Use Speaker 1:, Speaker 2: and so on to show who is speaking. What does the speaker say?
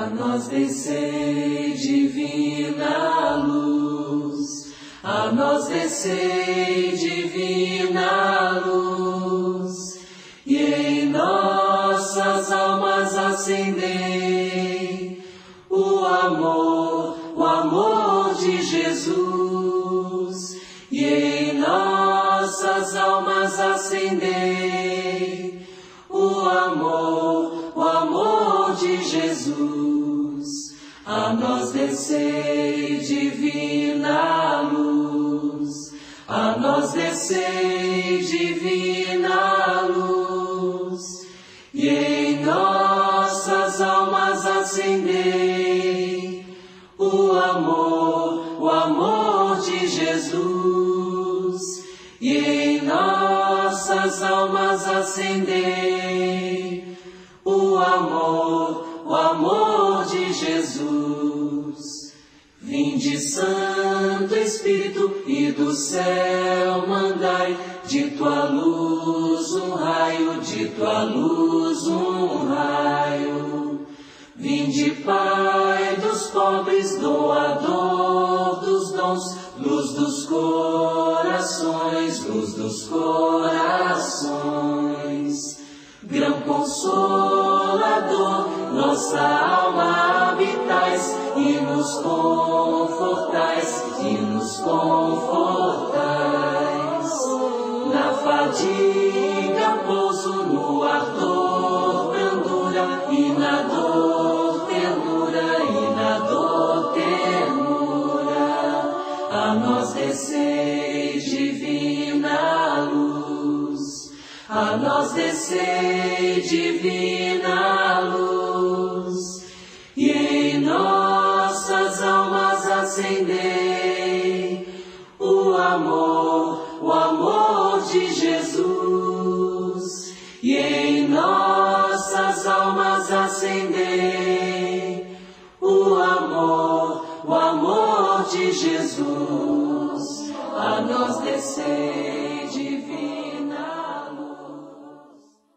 Speaker 1: A nós descei divina luz, a nós descei divina luz, e em nossas almas acendei o amor de Jesus, e em nossas almas acendei o amor de Jesus. A nós descei divina luz, a nós descei divina luz, e em nossas almas acendei o amor de Jesus, e em nossas almas acendei o amor de Jesus. Vinde, Santo Espírito, e do céu mandai de tua luz um raio, de tua luz um raio. Vinde, Pai dos pobres, doador dos dons, luz dos corações, luz dos corações. Grão consolador, nossa alma habitais, e nos confortais, e nos confortais. Na fadiga pouso, no ardor brandura, e na dor ternura, e na dor ternura. A nós descei divina luz, a nós descei divina luz, e em nossas almas acendei o amor de Jesus, e em nossas almas acendei o amor de Jesus. A nós descei divina